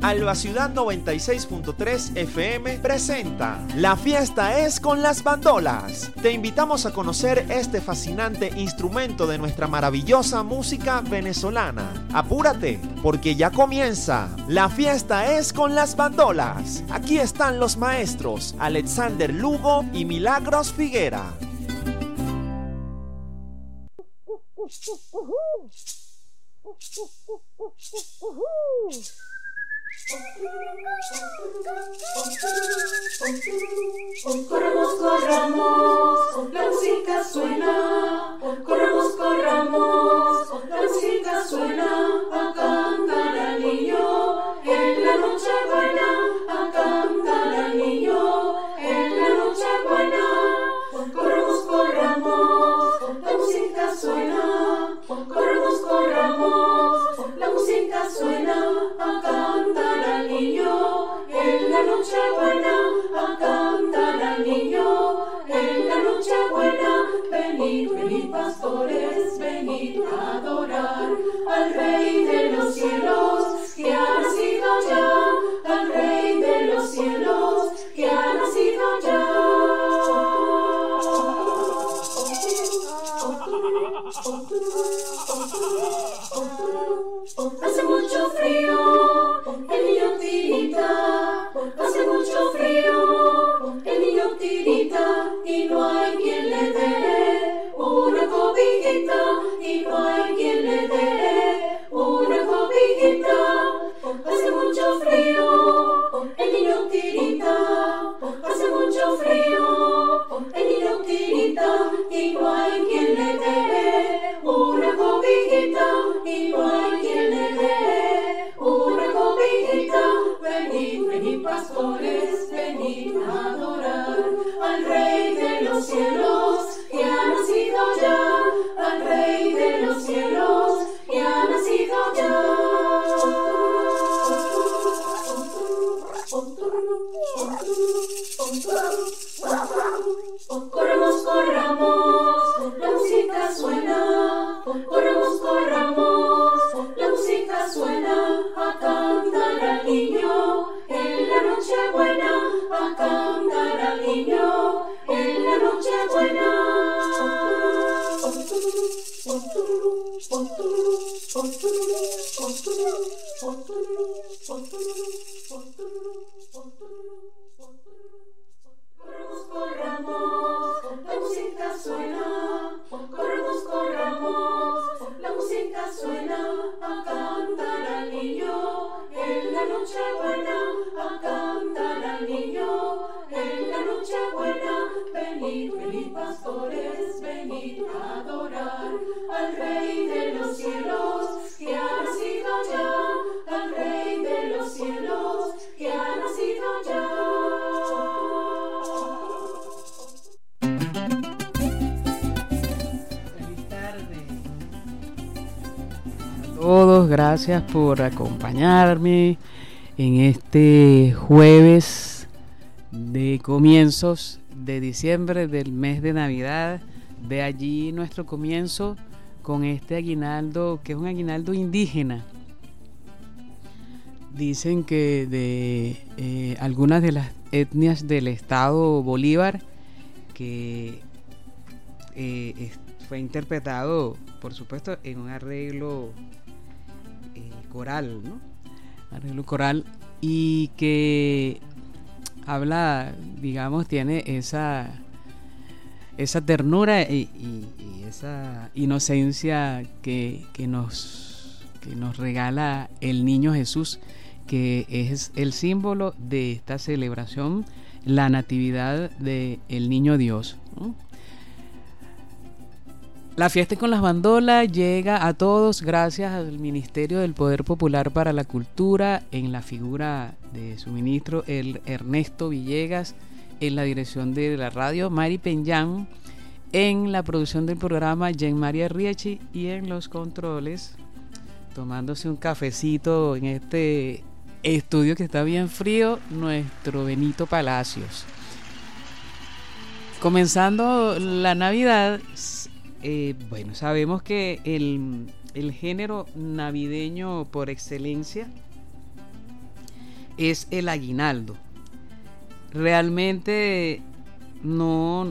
Alba Ciudad 96.3 FM presenta La fiesta es con las bandolas. Te invitamos a conocer este fascinante instrumento de nuestra maravillosa música venezolana. Apúrate, porque ya comienza. La fiesta es con las bandolas. Aquí están los maestros Alexander Lugo y Milagros Figuera. Corramos, corramos, la música suena. Corramos, corramos, la música suena. A cantar al niño en la noche buena. A cantar al niño en la noche buena. Corramos, corramos, la música suena. Corramos, corramos, la música suena. A cantar al niño en la noche buena. A cantar al niño en la noche buena. Venid, venid pastores, venid a adorar al Rey de los cielos que ha nacido ya, al Rey de los cielos que ha nacido ya. Hace mucho frío, el niño tirita. Hace mucho frío, el niño tirita. Y no hay quien le dé una cobijita. Y no hay quien le dé una cobijita. Hace mucho frío, el niño tirita. Hace mucho frío, el niño tirita. Y no hay quien le dé una cobijita. Y no hay quien le dé una cobijita. Venid, venid pastores, venid a adorar al Rey de los cielos que ha nacido ya, al Rey de los cielos que ha nacido ya. Corramos, corramos, la música suena. Corramos, corramos, la música suena. A cantar al niño en la noche buena. A cantar al niño en la noche buena. Corramos, corramos, la música suena. Corramos, corramos, la música suena. A cantar al niño en la noche buena. A cantar al niño en la noche buena. Venid, venid pastores, venid a adorar al Rey de los cielos que ha nacido ya, al Rey de los cielos que ha nacido ya. Todos, gracias por acompañarme en este jueves de comienzos de diciembre del mes de Navidad. De allí nuestro comienzo con este aguinaldo, que es un aguinaldo indígena. Dicen que de algunas de las etnias del estado Bolívar, que fue interpretado, por supuesto, en un arreglo coral, ¿no? Arreglo coral, y que habla, digamos, tiene esa ternura y esa inocencia que nos regala el niño Jesús, que es el símbolo de esta celebración, la natividad del niño Dios, ¿no? La fiesta con las bandolas llega a todos gracias al Ministerio del Poder Popular para la Cultura, en la figura de su ministro, el Ernesto Villegas, en la dirección de la radio, Mari Peñán, en la producción del programa, Jean María Riechi, y en los controles, tomándose un cafecito en este estudio que está bien frío, nuestro Benito Palacios. Comenzando la Navidad, bueno, sabemos que el género navideño por excelencia es el aguinaldo. Realmente no,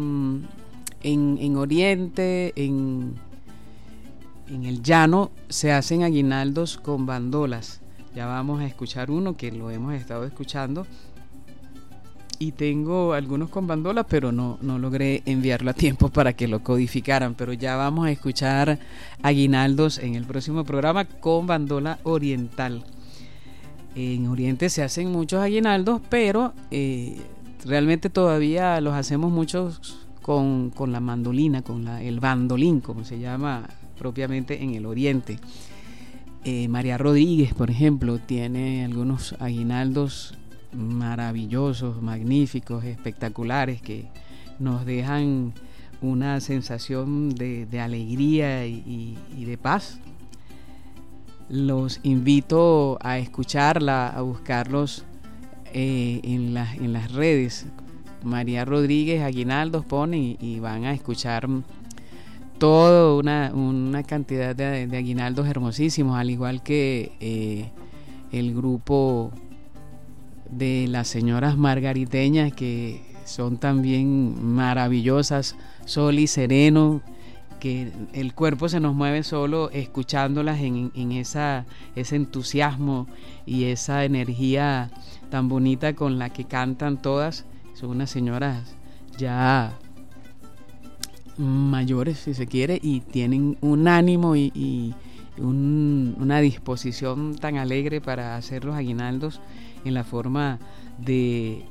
en Oriente, en el llano, se hacen aguinaldos con bandolas. Ya vamos a escuchar uno que lo hemos estado escuchando. Y tengo algunos con bandolas, pero no logré enviarlo a tiempo para que lo codificaran. Pero ya vamos a escuchar aguinaldos en el próximo programa con bandola oriental. En Oriente se hacen muchos aguinaldos, pero realmente todavía los hacemos muchos con la mandolina, el bandolín, como se llama propiamente en el Oriente. María Rodríguez, por ejemplo, tiene algunos aguinaldos maravillosos, magníficos, espectaculares, que nos dejan una sensación de alegría y de paz. Los invito a escucharla, a buscarlos en las redes. María Rodríguez aguinaldos ponen y van a escuchar toda una cantidad de aguinaldos hermosísimos, al igual que el grupo de las señoras margariteñas, que son también maravillosas, Sol y Sereno, que el cuerpo se nos mueve solo escuchándolas en ese entusiasmo y esa energía tan bonita con la que cantan todas. Son unas señoras ya mayores, si se quiere, y tienen un ánimo y una disposición tan alegre para hacer los aguinaldos en la forma de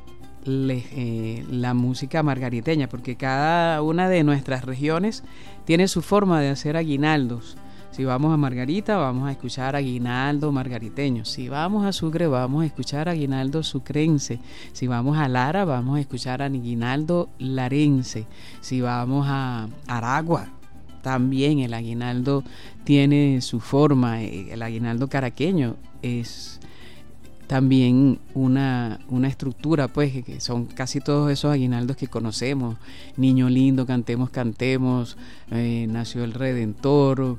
la música margariteña, porque cada una de nuestras regiones tiene su forma de hacer aguinaldos. Si vamos a Margarita, vamos a escuchar aguinaldo margariteño. Si vamos a Sucre, vamos a escuchar aguinaldo sucrense. Si vamos a Lara, vamos a escuchar aguinaldo larense. Si vamos a Aragua, también el aguinaldo tiene su forma. El aguinaldo caraqueño es también una estructura, pues, que son casi todos esos aguinaldos que conocemos. Niño lindo, cantemos, cantemos, nació el Redentor,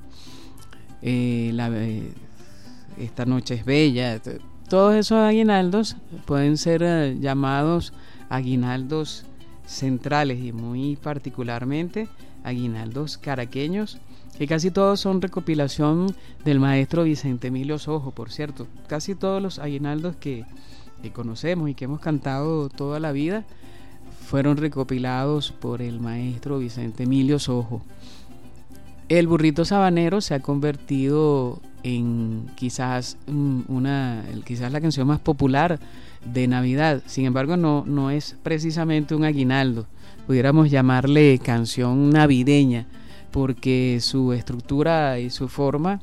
esta noche es bella. Todos esos aguinaldos pueden ser llamados aguinaldos centrales, y muy particularmente aguinaldos caraqueños, que casi todos son recopilación del maestro Vicente Emilio Sojo. Por cierto, casi todos los aguinaldos que conocemos y que hemos cantado toda la vida fueron recopilados por el maestro Vicente Emilio Sojo. El burrito sabanero se ha convertido en quizás la canción más popular de Navidad. Sin embargo, no es precisamente un aguinaldo, pudiéramos llamarle canción navideña, porque su estructura y su forma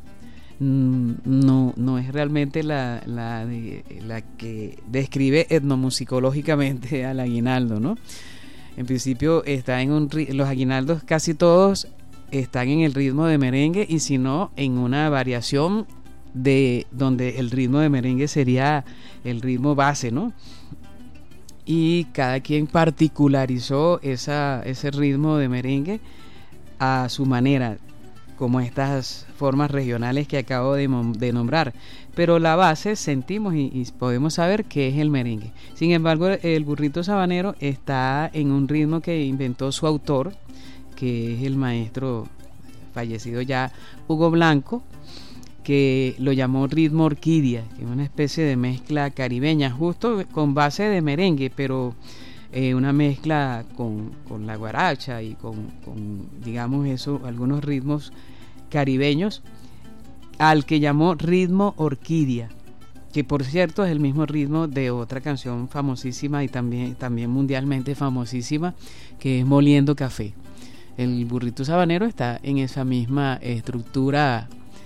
no es realmente la que describe etnomusicológicamente al aguinaldo, ¿no? En principio está los aguinaldos casi todos están en el ritmo de merengue, y si no, en una variación de donde el ritmo de merengue sería el ritmo base, ¿no? Y cada quien particularizó ese ritmo de merengue a su manera, como estas formas regionales que acabo de nombrar. Pero la base sentimos y podemos saber que es el merengue. Sin embargo, el burrito sabanero está en un ritmo que inventó su autor, que es el maestro fallecido ya Hugo Blanco, que lo llamó ritmo orquídea, que es una especie de mezcla caribeña, justo con base de merengue, pero una mezcla con la guaracha y con digamos eso, algunos ritmos caribeños, al que llamó ritmo orquídea, que por cierto es el mismo ritmo de otra canción famosísima y también mundialmente famosísima, que es Moliendo Café. El burrito sabanero está en esa misma estructura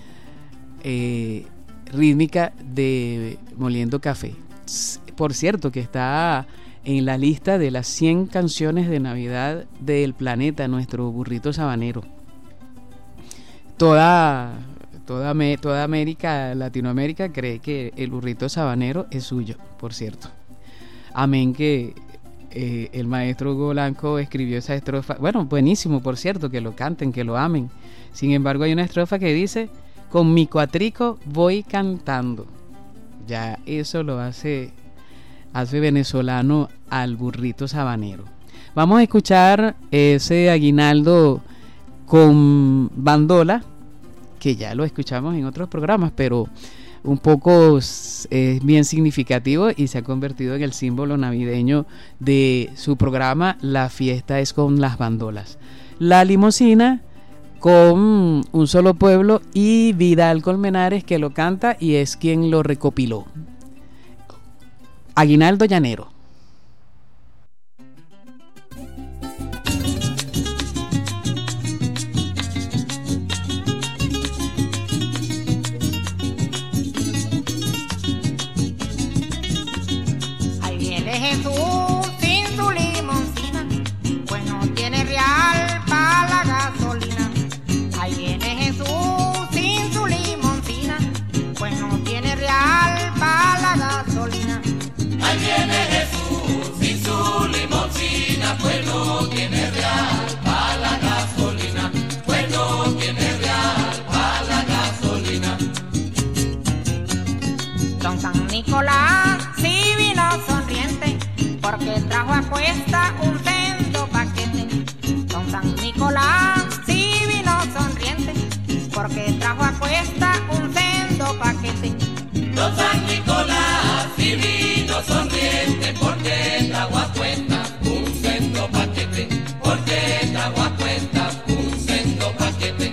rítmica de Moliendo Café. Por cierto, que está en la lista de las 100 canciones de Navidad del planeta, nuestro burrito sabanero. Toda América, Latinoamérica, cree que el burrito sabanero es suyo, por cierto. Amén que el maestro Hugo Blanco escribió esa estrofa. Bueno, buenísimo, por cierto, que lo canten, que lo amen. Sin embargo, hay una estrofa que dice: con mi cuatrico voy cantando. Ya eso lo hace venezolano al burrito sabanero. Vamos a escuchar ese aguinaldo con bandola, que ya lo escuchamos en otros programas, pero un poco es bien significativo y se ha convertido en el símbolo navideño de su programa La Fiesta es con las Bandolas. La Limusina con Un Solo Pueblo y Vidal Colmenares, que lo canta y es quien lo recopiló. Aguinaldo Llanero. Ahí viene Jesús sin su limoncina, pues no tiene real para la gasolina. Ahí viene Jesús sin su limoncina, pues no tiene real para la gasolina. Ahí viene Jesús sin su limoncina, pues no tiene real para la gasolina, pues no tiene real para la gasolina. Don San Nicolás sí vino sonriente, porque trajo a cuesta un sendo paquete. Don San Nicolás sí vino sonriente, porque trajo a cuesta un sendo paquete. Don San Nicolás sí vino sonriente, porque trajo a cuenta un sendo paquete, porque trajo a cuenta un sendo paquete.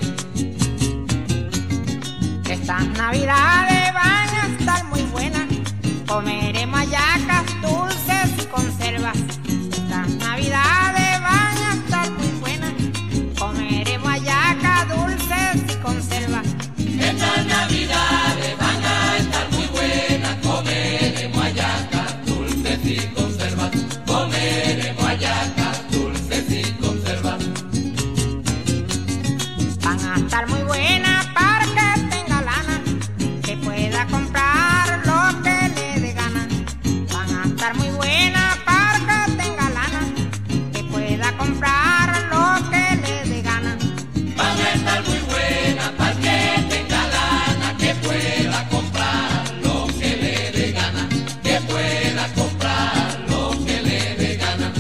Estas navidades van a estar muy buenas, comeremos hallacas, dulces y conservas. Estas navidades van a estar muy buenas, comeremos hallacas, dulces y conservas. Estas navidades van a estar muy buenas, comeremos hallacas, dulces y conservas, comeremos hallacas, dulces y conservas. Van a estar muy buenas para que tenga lana, que pueda comprar lo que le dé gana. Van a estar muy buenas para que tenga lana, que pueda comprar lo que le dé gana. Van a estar muy buenas para que tenga lana, que pueda comprar lo que le dé gana, que pueda comprar lo que le dé gana.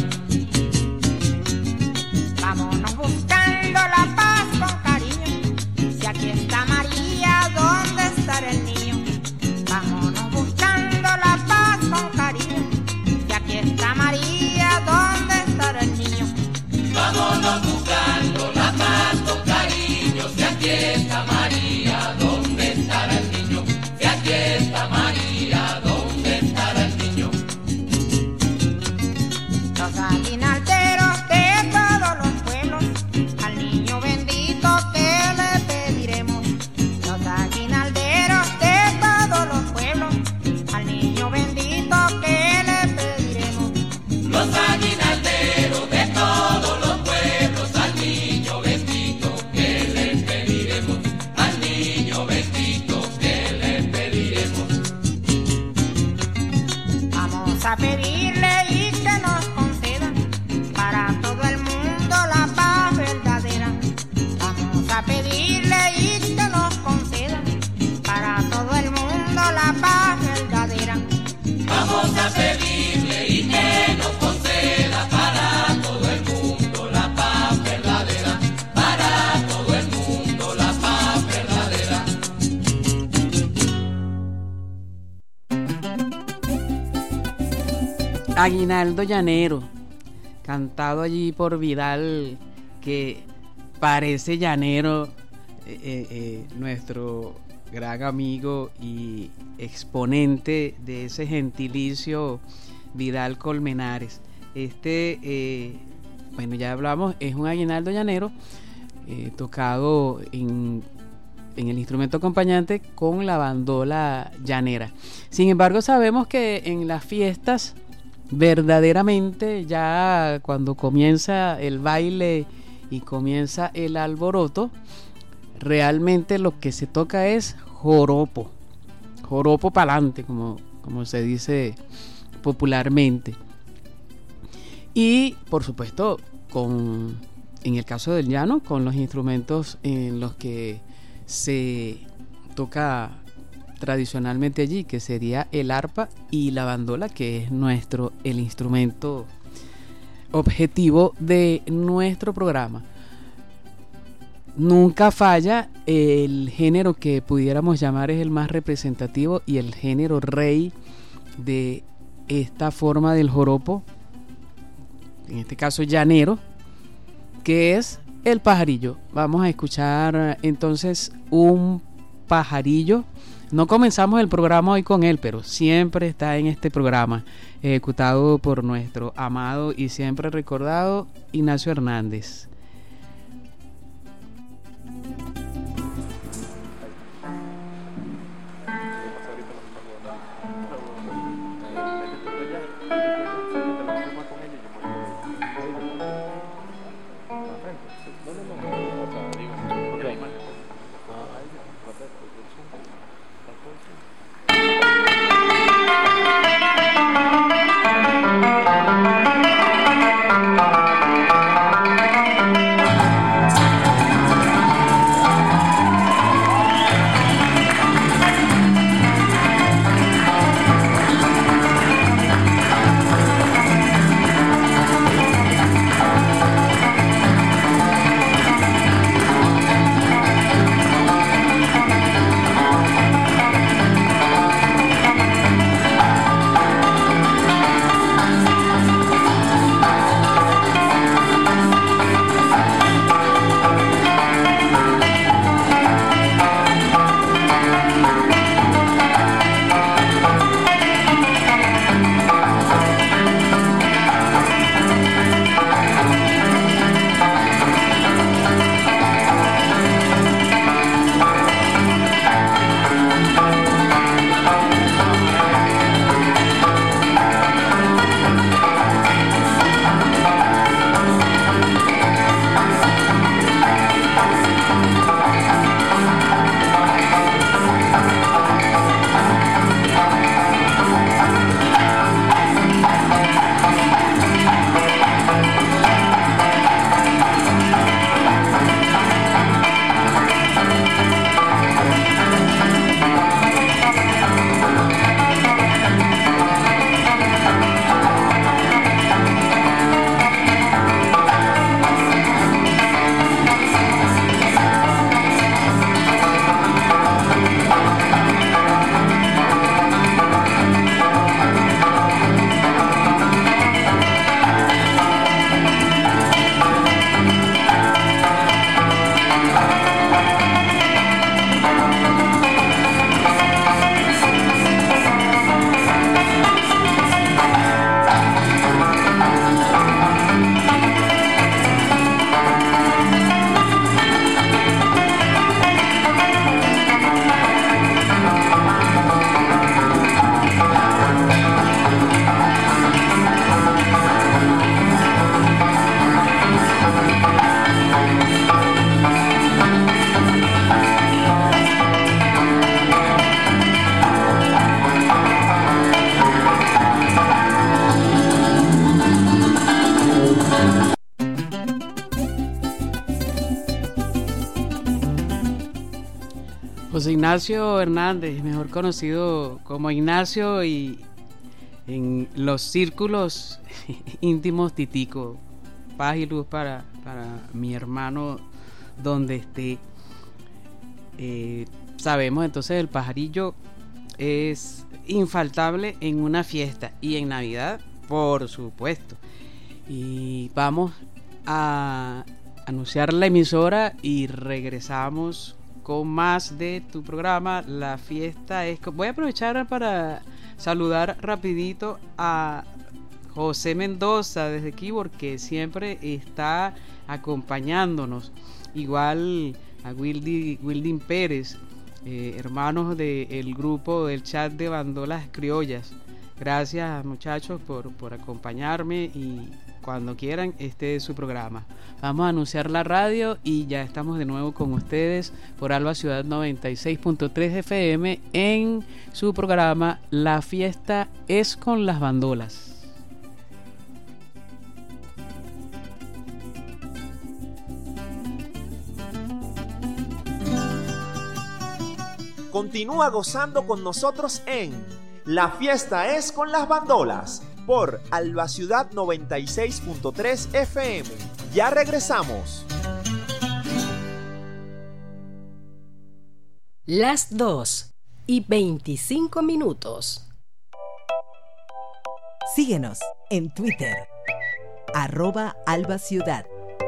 Vámonos buscando la paz con cariño, si aquí está María, ¿dónde estará el niño? Vámonos buscando la paz con cariño, si aquí está María, ¿dónde estará el niño? Vámonos buscando la paz con cariño, si aquí está María, ¿dónde estará el niño? Si aquí está María, ¿dónde estará el niño? Los aguinalderos de todos los pueblos, al niño bendito que le pediremos. Los aguinalderos de todos los pueblos, al niño bendito que le pediremos. Los aguinalderos de todos los pueblos, al niño bendito que le pediremos, al niño bendito que le pediremos. Vamos a pedirle y que nos conceda para todo el mundo la paz verdadera. Vamos a pedirle y que nos conceda para todo el mundo la paz verdadera. Vamos a pedirle y que nos conceda para todo el mundo la paz verdadera, para todo el mundo la paz verdadera. Aguinaldo Llanero, cantado allí por Vidal, que parece llanero, nuestro gran amigo y exponente de ese gentilicio Vidal Colmenares. Bueno, ya hablamos, es un aguinaldo llanero tocado en el instrumento acompañante con la bandola llanera. Sin embargo, sabemos que en las fiestas, verdaderamente, ya cuando comienza el baile y comienza el alboroto, realmente lo que se toca es joropo pa'lante, como se dice popularmente. Y por supuesto, en el caso del llano, con los instrumentos en los que se toca tradicionalmente allí, que sería el arpa y la bandola, que es el instrumento objetivo de nuestro programa. Nunca falla el género que pudiéramos llamar es el más representativo y el género rey de esta forma del joropo, en este caso llanero, que es el pajarillo. Vamos a escuchar entonces un pajarillo. No comenzamos el programa hoy con él, pero siempre está en este programa, ejecutado por nuestro amado y siempre recordado Ignacio Hernández. José Ignacio Hernández, mejor conocido como Ignacio y en los círculos íntimos Titico. Paz y luz para mi hermano donde esté. Sabemos entonces el pajarillo es infaltable en una fiesta y en Navidad, por supuesto. Y vamos a anunciar la emisora y regresamos con más de tu programa. La fiesta es... Voy a aprovechar para saludar rapidito a José Mendoza desde Keyboard, que siempre está acompañándonos. Igual a Wildin Pérez, hermanos del grupo del chat de Bandolas Criollas. Gracias, muchachos, por acompañarme, y cuando quieran, este es su programa. Vamos a anunciar la radio y ya estamos de nuevo con ustedes por Alba Ciudad 96.3 FM en su programa La Fiesta es con las Bandolas. Continúa gozando con nosotros en La Fiesta es con las Bandolas por Alba Ciudad 96.3 FM. Ya regresamos. Las 2:25. Síguenos en Twitter, @AlbaCiudad.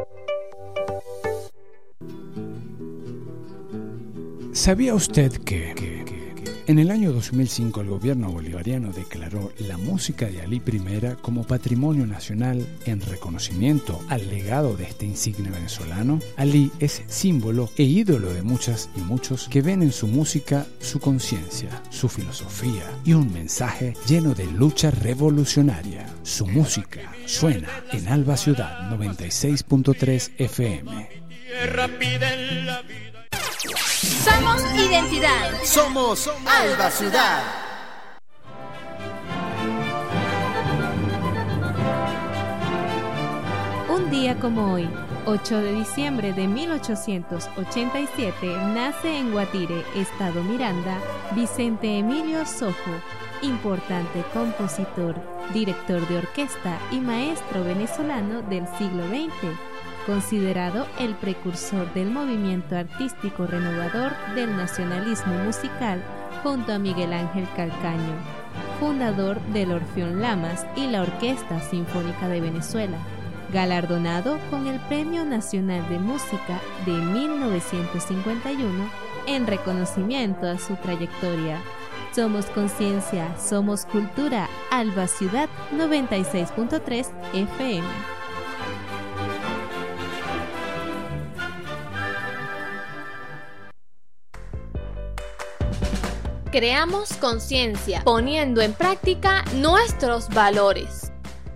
¿Sabía usted que en el año 2005 el gobierno bolivariano declaró la música de Alí I como patrimonio nacional en reconocimiento al legado de este insigne venezolano? Alí es símbolo e ídolo de muchas y muchos que ven en su música su conciencia, su filosofía y un mensaje lleno de lucha revolucionaria. Su música suena en Alba Ciudad 96.3 FM. Somos identidad. Somos Alba Ciudad. Un día como hoy, 8 de diciembre de 1887, nace en Guatire, Estado Miranda, Vicente Emilio Sojo, importante compositor, director de orquesta y maestro venezolano del siglo XX. Considerado el precursor del movimiento artístico renovador del nacionalismo musical junto a Miguel Ángel Calcaño, fundador del Orfeón Lamas y la Orquesta Sinfónica de Venezuela, galardonado con el Premio Nacional de Música de 1951 en reconocimiento a su trayectoria. Somos conciencia, somos cultura, Alba Ciudad 96.3 FM. Creamos conciencia, poniendo en práctica nuestros valores.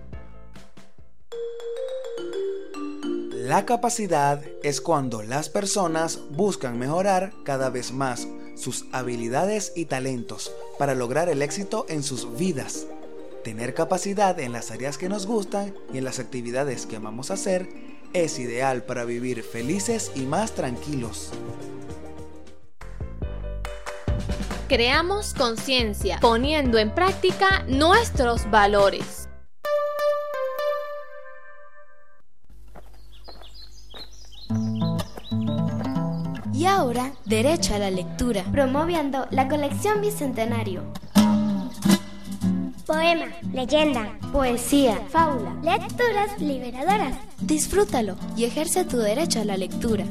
La capacidad es cuando las personas buscan mejorar cada vez más sus habilidades y talentos para lograr el éxito en sus vidas. Tener capacidad en las áreas que nos gustan y en las actividades que amamos hacer es ideal para vivir felices y más tranquilos. Creamos conciencia, poniendo en práctica nuestros valores. Y ahora, derecho a la lectura, promoviendo la colección Bicentenario. Poema, leyenda, Poesía, fábula, lecturas liberadoras. Disfrútalo y ejerce tu derecho a la lectura.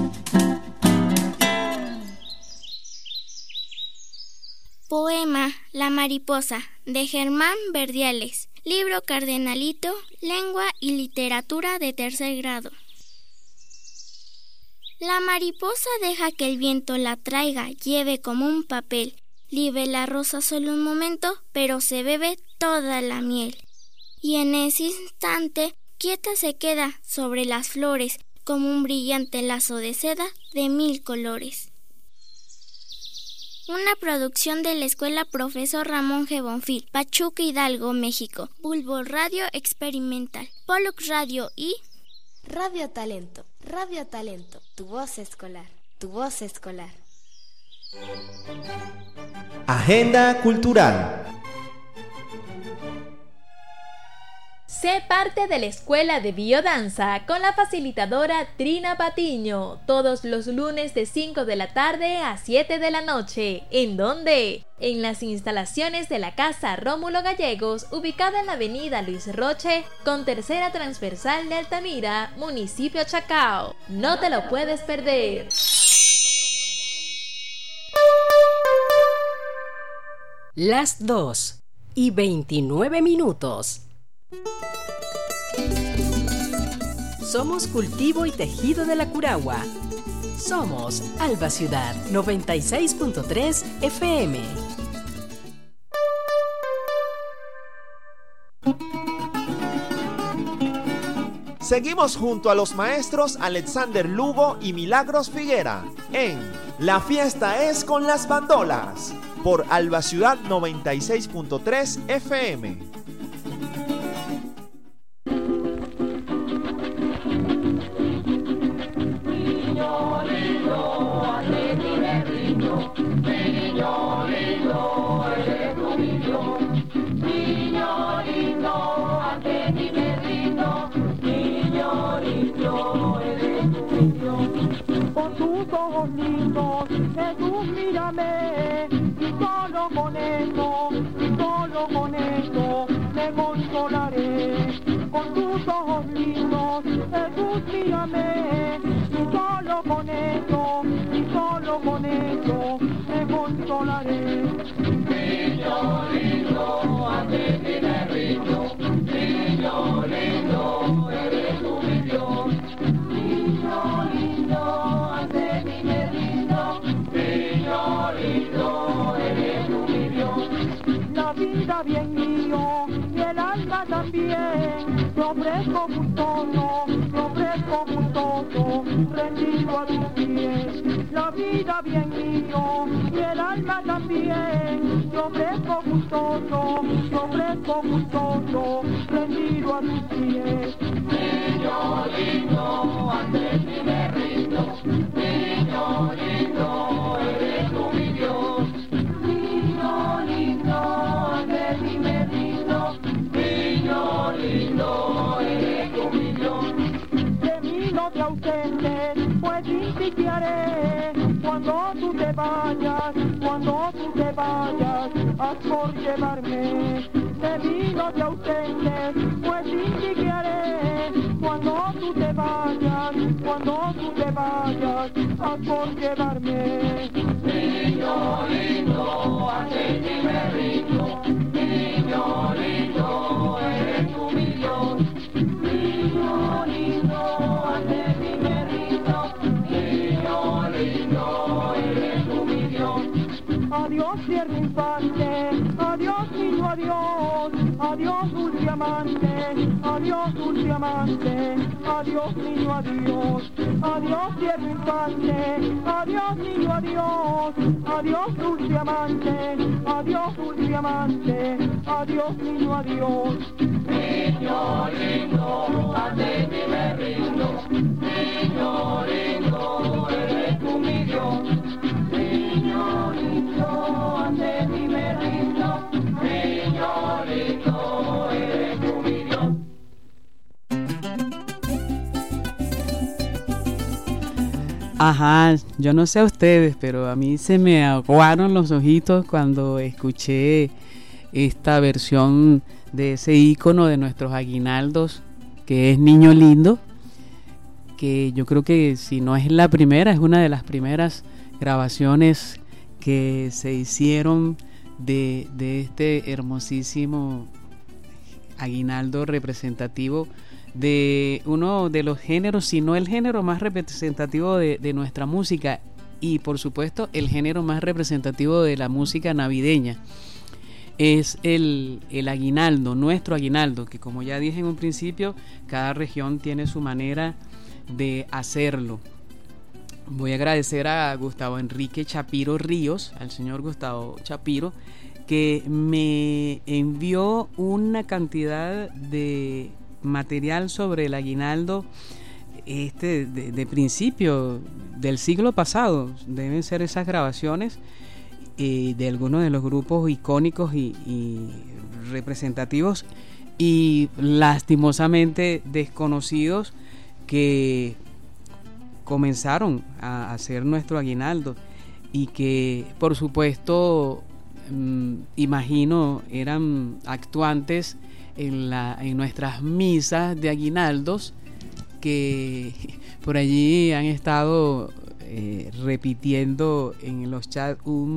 Poema La mariposa, de Germán Verdiales. Libro Cardenalito, Lengua y Literatura de 3er grado. La mariposa deja que el viento la traiga, lleve como un papel. Libe la rosa solo un momento, pero se bebe toda la miel. Y en ese instante, quieta se queda sobre las flores, como un brillante lazo de seda de 1000 colores. Una producción de la Escuela Profesor Ramón G. Bonfil, Pachuca, Hidalgo, México. Bulbo Radio Experimental, Pollux Radio y Radio Talento, tu voz escolar, tu voz escolar. Agenda cultural. Sé parte de la Escuela de Biodanza con la facilitadora Trina Patiño, todos los lunes de 5 de la tarde a 7 de la noche. ¿En dónde? En las instalaciones de la Casa Rómulo Gallegos, ubicada en la avenida Luis Roche, con tercera transversal de Altamira, municipio Chacao. No te lo puedes perder. Las 2:29. Somos cultivo y tejido de la Curagua. Somos Alba Ciudad 96.3 FM. Seguimos junto a los maestros Alexander Lugo y Milagros Figuera en La Fiesta es con las Bandolas por Alba Ciudad 96.3 FM. Niño lindo, hazte libre, niño, lindo, eres tú mi Dios. Niño lindo, ante ti me rindo. Niño lindo, eres tú mi Dios. Con tus ojos lindos, Jesús, mírame, y solo con eso, me consolaré. Con tus ojos lindos, Jesús, mírame, y solo con eso, me consolaré. Niño lindo, ante ti me rindo. Niño lindo, eres tú mi Dios. Niño lindo, ante ti me rindo. Niño lindo, eres tú mi Dios. La vida bien mío y el alma también, te ofrezco gustoso, rendido a tus pies. La vida bien mío y el alma también, te ofrezco gustoso, rendido a tus pies. Niño lindo, ante ti me rindo. Niño lindo, eres tú mi Dios. Niño lindo, ante ti me rindo. Niño lindo, eres tú mi Dios. De mí no te ausentes, pues iniciaré cuando tú te vayas, haz por llevarme. De mí no te ausentes, pues iniciaré cuando tú te vayas, haz por llevarme. Niño lindo, ante ti me rindo. Niño lindo, eres tú mi Dios. Niño lindo, ante ti me rindo. Niño lindo, eres tú mi Dios. Adiós, tierno infante, adiós, niño, adiós. Adiós, dulce amante, adiós, dulce amante. Adiós, niño, adiós. Adiós, tierno infante, adiós, niño, adiós. Adiós, dulce amante, adiós, dulce amante. Adiós, niño, adiós. Niño lindo, ante ti me rindo. Niño lindo, eres tú mi Dios. Niño lindo, ante ti me rindo. Niño lindo, eres tú mi Dios. Ajá, yo no sé a ustedes, pero a mí se me aguaron los ojitos cuando escuché esta versión de ese ícono de nuestros aguinaldos, que es Niño Lindo, que yo creo que si no es la primera, es una de las primeras grabaciones que se hicieron de este hermosísimo aguinaldo representativo de uno de los géneros, si no el género más representativo de nuestra música, y por supuesto el género más representativo de la música navideña. Es el aguinaldo, nuestro aguinaldo, que como ya dije en un principio, cada región tiene su manera de hacerlo. Voy a agradecer a Gustavo Enrique Chapiro Ríos, al señor Gustavo Chapiro, que me envió una cantidad de material sobre el aguinaldo de principio del siglo pasado. Deben ser esas grabaciones de algunos de los grupos icónicos y representativos y lastimosamente desconocidos que comenzaron a hacer nuestro aguinaldo y que por supuesto imagino eran actuantes en nuestras misas de aguinaldos, que por allí han estado repitiendo en los chats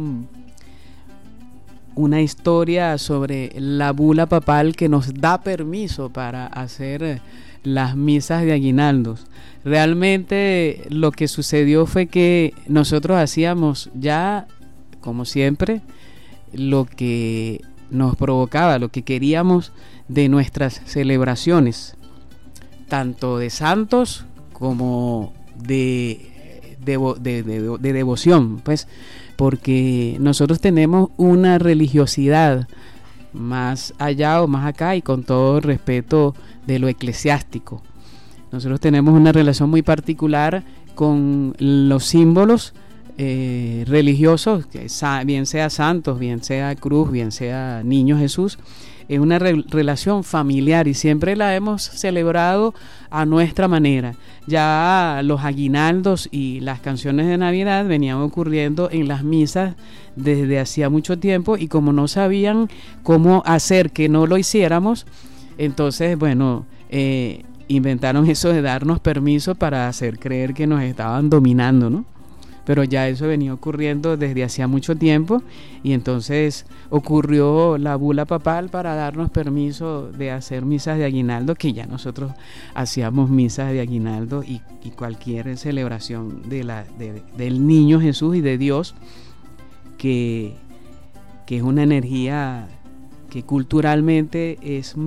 una historia sobre la bula papal que nos da permiso para hacer las misas de aguinaldos. Realmente lo que sucedió fue que nosotros hacíamos ya, como siempre, lo que nos provocaba, lo que queríamos de nuestras celebraciones, tanto de santos como de devoción, pues, porque nosotros tenemos una religiosidad más allá o más acá, y con todo respeto de lo eclesiástico. Nosotros tenemos una relación muy particular con los símbolos religiosos, bien sea santos, bien sea cruz, bien sea niño Jesús, es una relación familiar y siempre la hemos celebrado a nuestra manera. Ya los aguinaldos y las canciones de Navidad venían ocurriendo en las misas desde hacía mucho tiempo, y como no sabían cómo hacer que no lo hiciéramos, entonces bueno, inventaron eso de darnos permiso para hacer creer que nos estaban dominando, ¿no? Pero ya eso venía ocurriendo desde hacía mucho tiempo, y entonces ocurrió la bula papal para darnos permiso de hacer misas de aguinaldo, que ya nosotros hacíamos misas de aguinaldo y cualquier celebración del niño Jesús y de Dios, que es una energía que culturalmente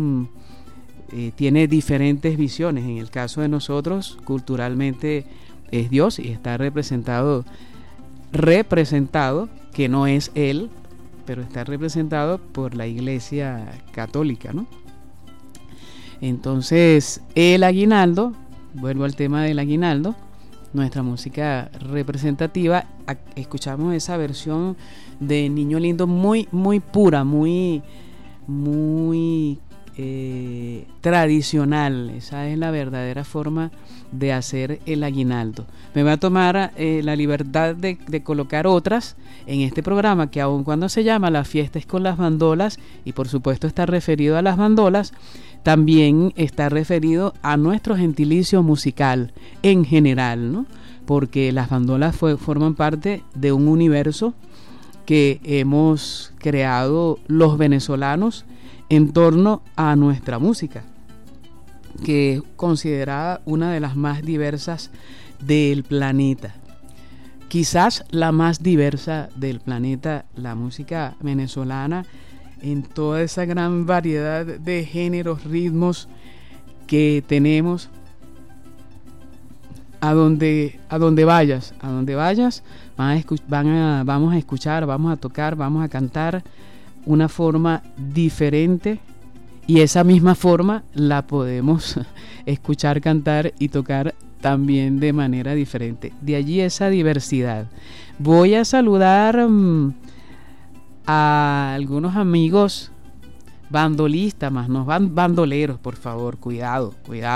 tiene diferentes visiones. En el caso de nosotros, culturalmente es Dios y está representado, que no es Él, pero está representado por la Iglesia Católica, ¿no? Entonces, el aguinaldo, vuelvo al tema del aguinaldo, nuestra música representativa, escuchamos esa versión de Niño Lindo muy, muy pura, muy tradicional. Esa es la verdadera forma de hacer el aguinaldo. Me voy a tomar la libertad de colocar otras en este programa, que aun cuando se llama La Fiesta es con las Bandolas, y por supuesto está referido a las bandolas, también está referido a nuestro gentilicio musical en general, ¿no? Porque las bandolas forman parte de un universo que hemos creado los venezolanos en torno a nuestra música, que es considerada una de las más diversas del planeta. Quizás la más diversa del planeta, la música venezolana, en toda esa gran variedad de géneros, ritmos que tenemos. A donde vayas, vamos a escuchar, vamos a tocar, vamos a cantar una forma diferente, y esa misma forma la podemos escuchar, cantar y tocar también de manera diferente. De allí esa diversidad. Voy a saludar a algunos amigos bandolistas, más no bandoleros, por favor, cuidado.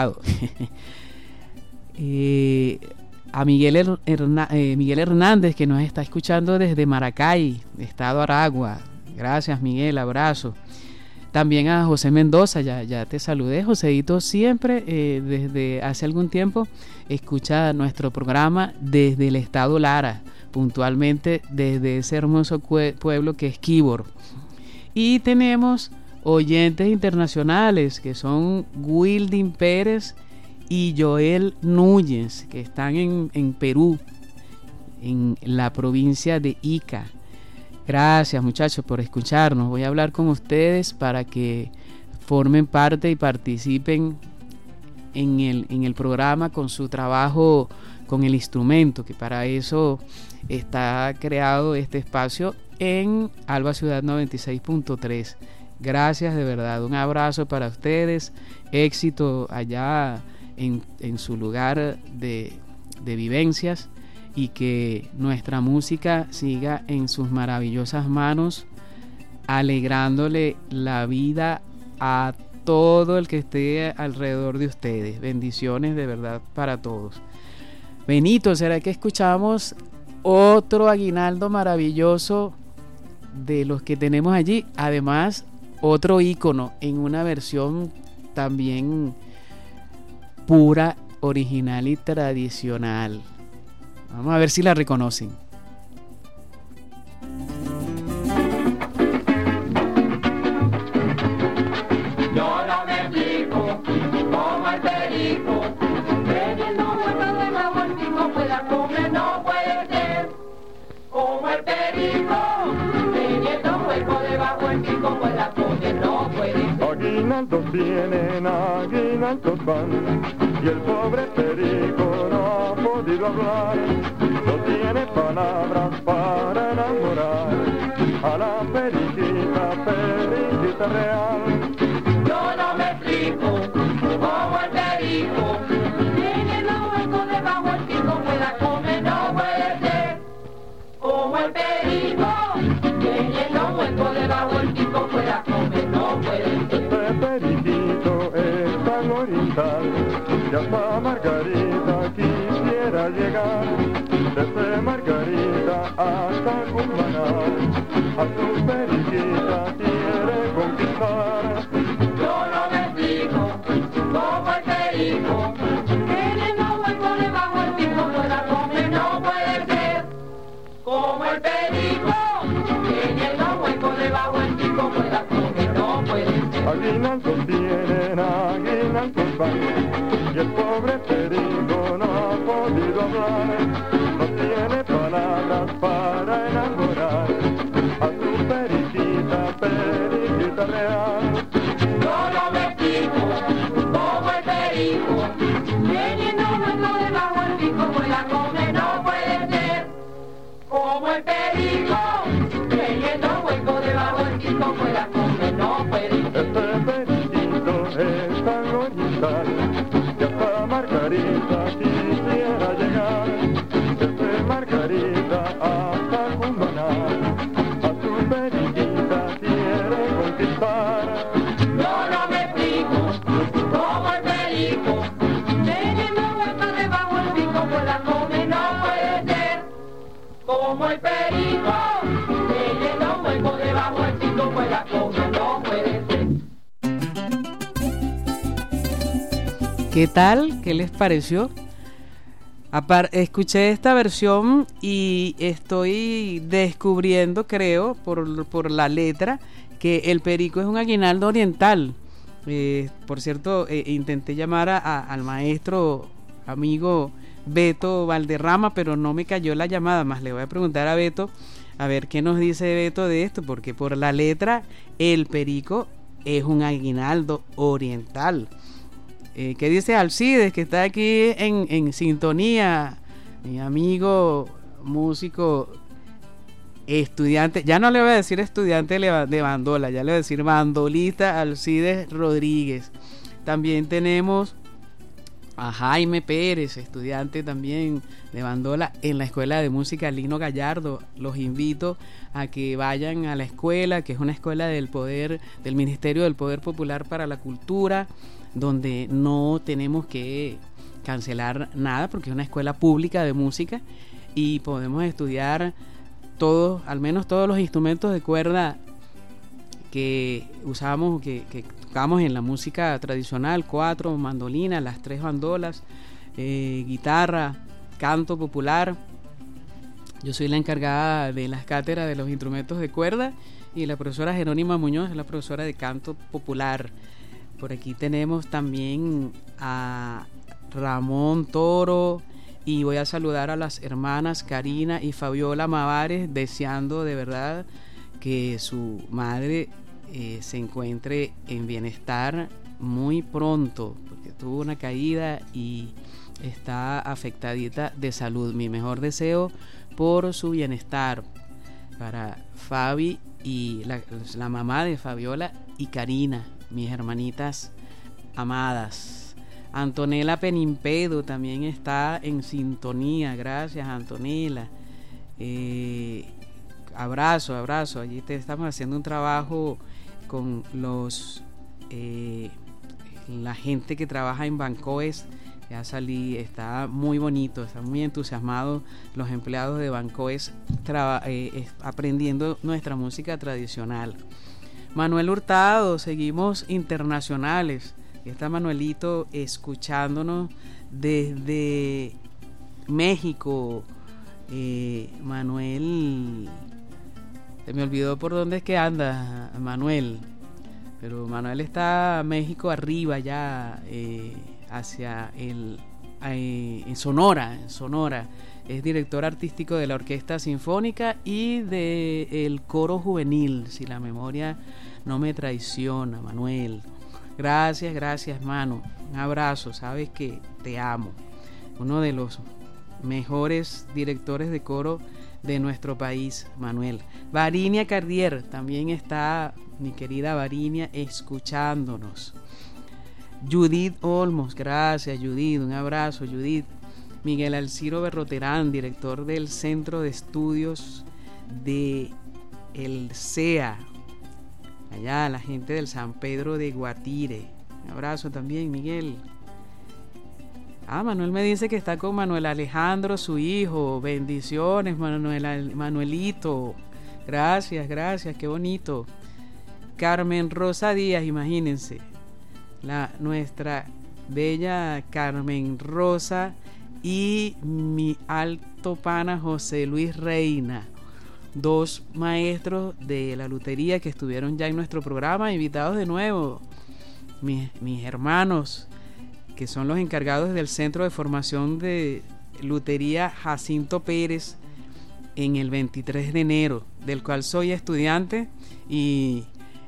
A Miguel Hernández, que nos está escuchando desde Maracay, estado Aragua. Gracias, Miguel, abrazo. También a José Mendoza, ya te saludé, Joséito, siempre desde hace algún tiempo escucha nuestro programa desde el estado Lara, puntualmente desde ese hermoso pueblo que es Quibor. Y tenemos oyentes internacionales que son Wildin Pérez y Joel Núñez, que están en Perú, en la provincia de Ica. Gracias, muchachos, por escucharnos. Voy a hablar con ustedes para que formen parte y participen en el programa con su trabajo con el instrumento, que para eso está creado este espacio en Alba Ciudad 96.3. Gracias, de verdad. Un abrazo para ustedes. Éxito allá en su lugar de vivencias, y que nuestra música siga en sus maravillosas manos, alegrándole la vida a todo el que esté alrededor de ustedes. Bendiciones de verdad para todos. Benito, ¿será que escuchamos otro aguinaldo maravilloso de los que tenemos allí? Además, otro ícono en una versión también pura, original y tradicional. Vamos a ver si la reconocen. Yo no me explico cómo el perico, teniendo huevo de baguantico, pueda comer, no puede ser. Como el perico, teniendo huevo de baguantico, pueda comer, no puede ser. Aguinaldos vienen, aguinaldos van, y el pobre perico no ha podido hablar, no tiene palabras para enamorar a la periquita real. Yo no me explico cómo el perico, tiene los huecos debajo del pico, pueda comer, no puede ser. el perico, que en los huecos debajo el pico pueda comer, no puede ser. Este periquito es tan oriental, que hasta Margarita quisiera llegar. Desde Margarita hasta Cumaná, a su periquita quiere conquistar. Yo no me explico, como el perico, que en los huecos debajo el pico pueda comer, no puede ser. Como el perico, que en los huecos debajo el pico pueda comer, no puede ser. Aguinaldos tienen, aguinaldos van, y el pobre perico no ha podido hablar. No tiene palabras para enamorar a su periquita, periquita real. Yo no me explico, como el perico, teniendo hueco debajo el pico pueda comer, no puede ser. Como el perico, teniendo hueco debajo el pico pueda comer, no puede ser. Este periquito es tan oriental, que hasta Margarita quisiera llegar. Desde Margarita hasta Cumaná, a su periquita quiere conquistar. Yo no me explico, como el perico, teniendo hueco debajo el pico pueda comer, no puede ser. Como el perico, teniendo hueco debajo el pico pueda comer, no puede ser. ¿Qué tal? ¿Qué les pareció? Escuché esta versión y estoy descubriendo, creo, por la letra, que el perico es un aguinaldo oriental. Por cierto, intenté llamar al maestro amigo Beto Valderrama, pero no me cayó la llamada. Más le voy a preguntar a Beto, a ver qué nos dice Beto de esto, porque por la letra el perico es un aguinaldo oriental. ¿Qué dice Alcides, que está aquí en sintonía? Mi amigo músico, estudiante, ya no le voy a decir estudiante de bandola, ya le voy a decir bandolista Alcides Rodríguez. También tenemos a Jaime Pérez, estudiante también de bandola en la Escuela de Música Lino Gallardo. Los invito a que vayan a la escuela, que es una escuela del Ministerio del Poder Popular para la Cultura, donde no tenemos que cancelar nada porque es una escuela pública de música y podemos estudiar todos, al menos todos los instrumentos de cuerda que usamos, que tocamos en la música tradicional: 4 mandolinas, las 3 bandolas, guitarra, canto popular. Yo soy la encargada de las cátedras de los instrumentos de cuerda y la profesora Jerónima Muñoz es la profesora de canto popular. Por aquí tenemos también a Ramón Toro y voy a saludar a las hermanas Karina y Fabiola Mavares, deseando de verdad que su madre se encuentre en bienestar muy pronto, porque tuvo una caída y está afectadita de salud. Mi mejor deseo por su bienestar para Fabi y la mamá de Fabiola y Karina, mis hermanitas amadas. Antonella Penimpedo también está en sintonía. Gracias, Antonella. Abrazo. Allí estamos haciendo un trabajo con la gente que trabaja en Bancoes. Ya salí, está muy bonito, están muy entusiasmados los empleados de Bancoes aprendiendo nuestra música tradicional. Manuel Hurtado, seguimos internacionales. Está Manuelito escuchándonos desde México. Manuel, se me olvidó por dónde es que anda Manuel, pero Manuel está a México arriba ya, hacia en Sonora. Es director artístico de la Orquesta Sinfónica y del Coro Juvenil, si la memoria no me traiciona. Manuel, gracias, mano. Un abrazo, sabes que te amo. Uno de los mejores directores de coro de nuestro país, Manuel. Varinia Cardier, también está mi querida Varinia escuchándonos. Judith Olmos, gracias Judith, un abrazo Judith. Miguel Alciro Berroterán, director del Centro de Estudios de el CEA, allá la gente del San Pedro de Guatire. Un abrazo también, Miguel. Manuel me dice que está con Manuel Alejandro, su hijo. Bendiciones, Manuelito. Gracias, qué bonito. Carmen Rosa Díaz, imagínense, nuestra bella Carmen Rosa y mi alto pana José Luis Reina, 2 maestros de la lutería que estuvieron ya en nuestro programa, invitados de nuevo, mis hermanos, que son los encargados del Centro de Formación de Lutería Jacinto Pérez en el 23 de enero, del cual soy estudiante y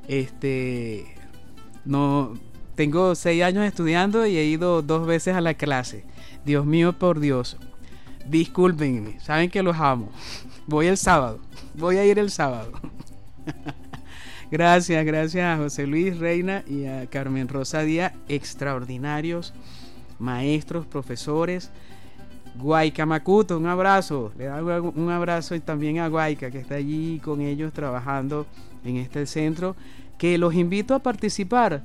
no tengo 6 años estudiando y he ido 2 veces a la clase. Dios mío, por Dios, discúlpenme, saben que los amo. Voy a ir el sábado. Gracias a José Luis Reina y a Carmen Rosa Díaz, extraordinarios maestros, profesores. Guayca Macuto, un abrazo, le hago un abrazo y también a Guayca, que está allí con ellos trabajando en este centro, que los invito a participar.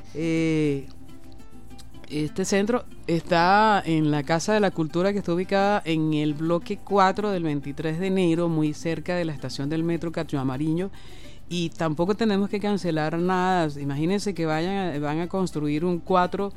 Este centro está en la Casa de la Cultura, que está ubicada en el bloque 4 del 23 de enero, muy cerca de la estación del metro Cachoamariño, y tampoco tenemos que cancelar nada. Imagínense que van a construir un 4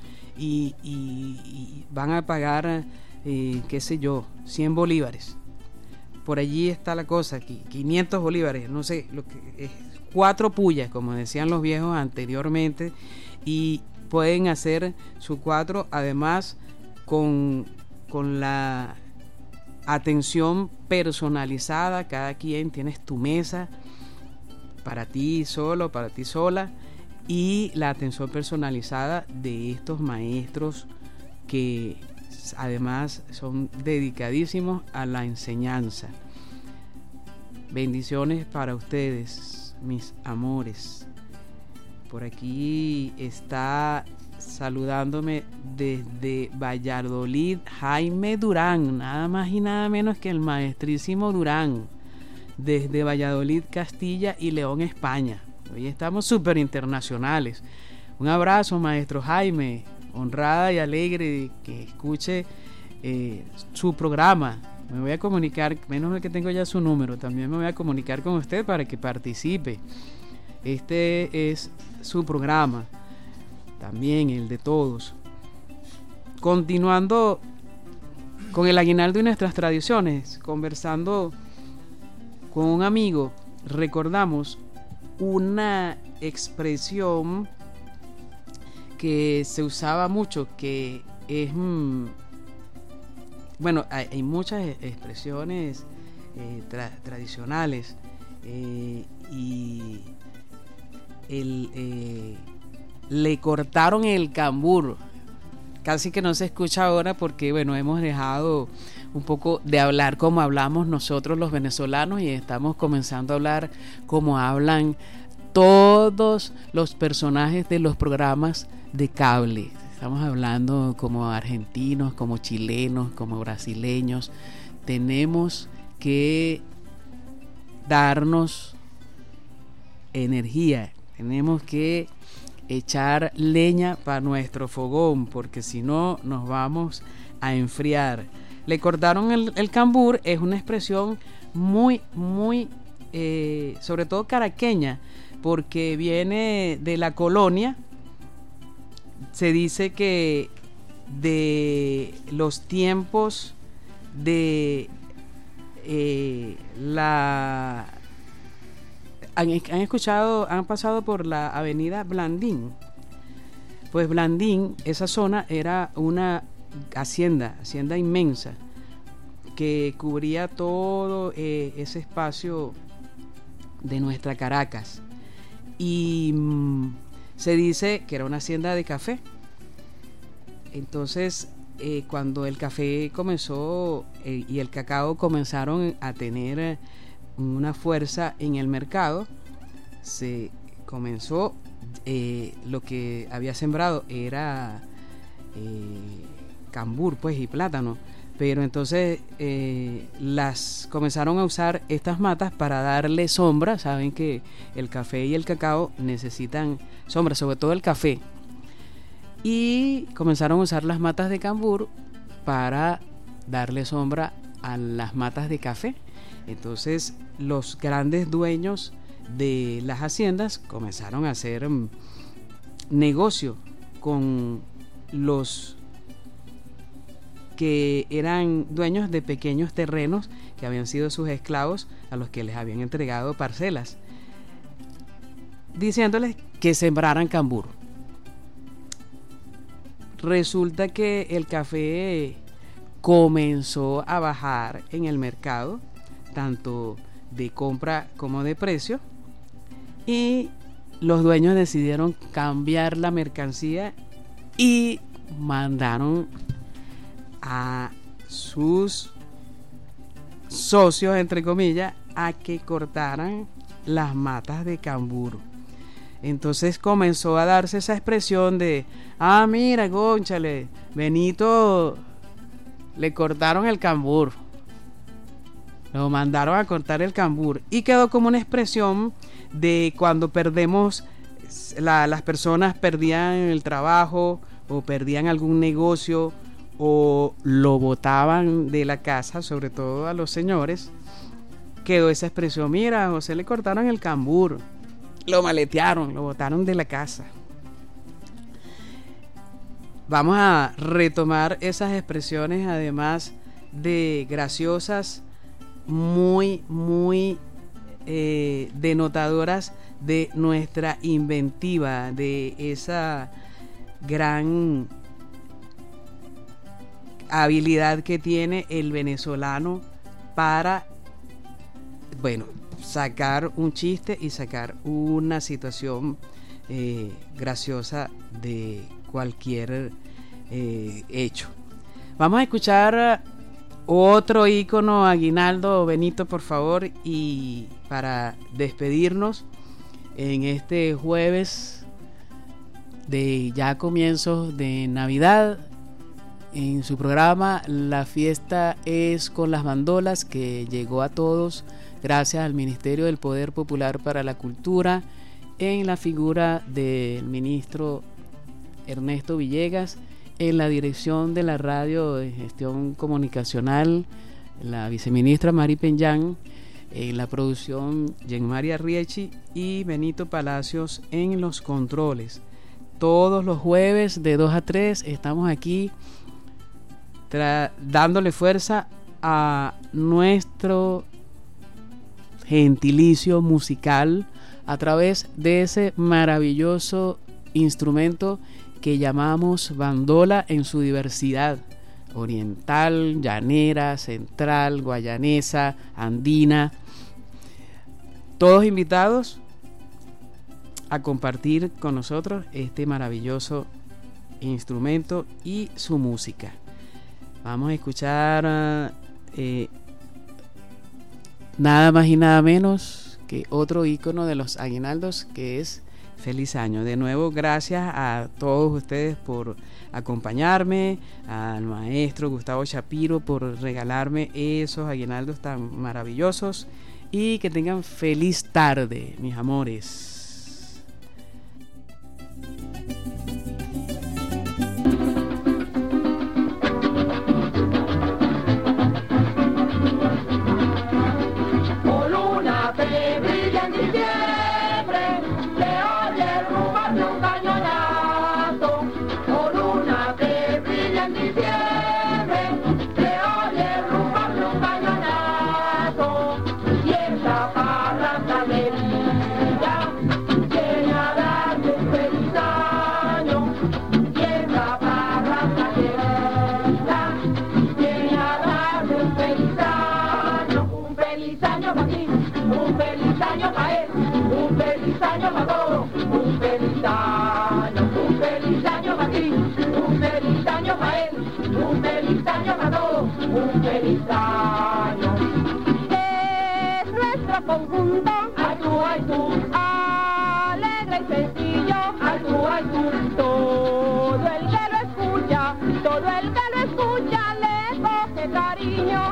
y van a pagar qué sé yo, 100 bolívares. Por allí está la cosa, 500 bolívares, no sé, lo que es 4 pullas, como decían los viejos anteriormente, y pueden hacer su 4 además con la atención personalizada. Cada quien tienes tu mesa para ti solo, para ti sola, y la atención personalizada de estos maestros que además son dedicadísimos a la enseñanza. Bendiciones para ustedes, mis amores. Por aquí está saludándome desde Valladolid Jaime Durán, nada más y nada menos que el maestrísimo Durán, desde Valladolid, Castilla y León, España. Hoy estamos súper internacionales. Un abrazo, maestro Jaime, honrada y alegre de que escuche su programa. Me voy a comunicar, menos mal que tengo ya su número, también me voy a comunicar con usted para que participe. Este es su programa, también el de todos. Continuando con el aguinaldo y nuestras tradiciones, conversando con un amigo, recordamos una expresión que se usaba mucho, que es bueno, hay muchas expresiones tradicionales, y le cortaron el cambur. Casi que no se escucha ahora porque, bueno, hemos dejado un poco de hablar como hablamos nosotros los venezolanos y estamos comenzando a hablar como hablan todos los personajes de los programas de cable. Estamos hablando como argentinos, como chilenos, como brasileños. Tenemos que darnos energía, tenemos que echar leña para nuestro fogón, porque si no nos vamos a enfriar. Le cortaron el cambur es una expresión muy sobre todo caraqueña, porque viene de la colonia. Se dice que de los tiempos de han pasado por la avenida Blandín. Pues Blandín, esa zona era una hacienda inmensa que cubría todo ese espacio de nuestra Caracas, y se dice que era una hacienda de café. Entonces cuando el café comenzó y el cacao comenzaron a tener una fuerza en el mercado, se comenzó, lo que había sembrado era cambur, pues, y plátano. pero entonces las comenzaron a usar estas matas para darle sombra. Saben que el café y el cacao necesitan sombra, sobre todo el café, y comenzaron a usar las matas de cambur para darle sombra a las matas de café. Entonces los grandes dueños de las haciendas comenzaron a hacer negocio con los que eran dueños de pequeños terrenos que habían sido sus esclavos, a los que les habían entregado parcelas, diciéndoles que sembraran cambur. Resulta que el café comenzó a bajar en el mercado, tanto de compra como de precio, y los dueños decidieron cambiar la mercancía y mandaron a sus socios, entre comillas, a que cortaran las matas de cambur. Entonces comenzó a darse esa expresión de: ah, mira, cónchale, Benito le cortaron el cambur, lo mandaron a cortar el cambur, y quedó como una expresión de cuando perdemos, las personas perdían el trabajo o perdían algún negocio o lo botaban de la casa, sobre todo a los señores. Quedó esa expresión: mira, a José le cortaron el cambur, lo maletearon, lo botaron de la casa. Vamos a retomar esas expresiones, además de graciosas, muy denotadoras de nuestra inventiva, de esa gran habilidad que tiene el venezolano para, bueno, sacar un chiste y sacar una situación graciosa de cualquier hecho. Vamos a escuchar otro ícono, Aguinaldo. Benito, por favor, y para despedirnos en este jueves de ya comienzos de Navidad, en su programa La Fiesta es con las Bandolas, que llegó a todos gracias al Ministerio del Poder Popular para la Cultura, en la figura del ministro Ernesto Villegas, en la dirección de la radio de gestión comunicacional, la viceministra Mari Peñán, en la producción Jenmari Arriechi y Benito Palacios en los controles. Todos los jueves de 2 a 3 estamos aquí dándole fuerza a nuestro gentilicio musical a través de ese maravilloso instrumento que llamamos bandola en su diversidad: oriental, llanera, central, guayanesa, andina. Todos invitados a compartir con nosotros este maravilloso instrumento y su música. Vamos a escuchar nada más y nada menos que otro ícono de los aguinaldos, que es Feliz Año. De nuevo, gracias a todos ustedes por acompañarme, al maestro Gustavo Shapiro por regalarme esos aguinaldos tan maravillosos, y que tengan feliz tarde, mis amores. Es nuestro conjunto, ay tú, alegre y sencillo, ay tú, todo el que lo escucha, le coge cariño.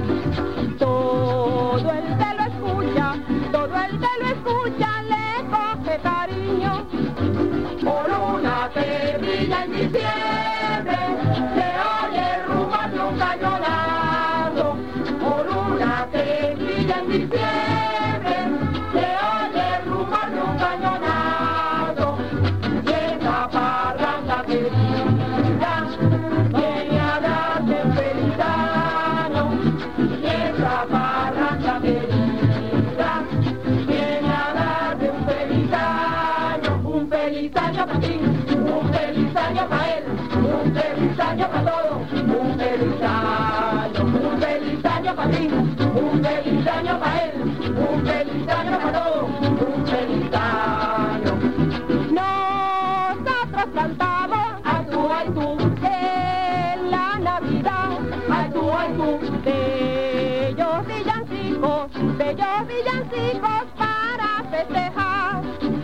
Todo el que lo escucha, todo el que lo escucha le coge cariño. Por una que brilla en diciembre, se oye el rumor de un cañonazo. Por una que brilla en diciembre, se oye el rumor de un cañonazo. Y esa parranda querida viene a darte un feliz año. Y esa parranda querida viene a darte un feliz año. Un feliz año para ti, un feliz año para él, un feliz año para todos, un feliz año para ti, un feliz año para él, un feliz año para todos, un feliz año. Nosotros cantamos ay tú, en la Navidad, ay tú, bellos villancicos para festejar.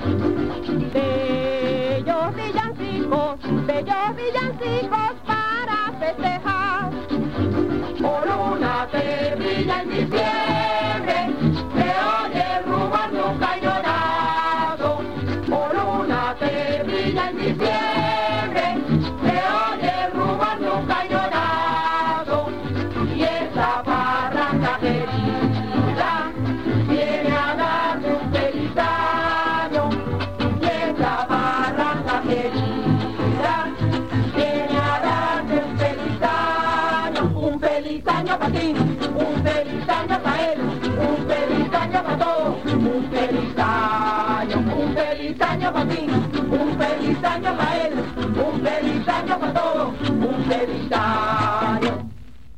Bellos villancicos para festejar. Por una que brilla en diciembre, se oye el rumor de un cañonazo. Por una que brilla en diciembre, se oye el rumor de un cañonazo. Y esa parranda querida viene a darle un feliz año. Y esa parranda querida viene a darte un feliz año. Un feliz año para ti, un feliz año para él, un feliz año para todos, un feliz año para ti, un feliz año para él, un feliz año para todos, un feliz año.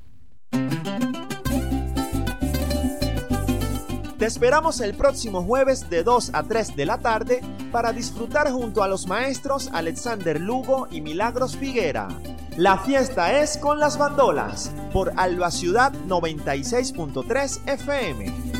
Te esperamos el próximo jueves de 2 a 3 de la tarde para disfrutar junto a los maestros Alexander Lugo y Milagros Figuera. La fiesta es con las bandolas por Alba Ciudad 96.3 FM.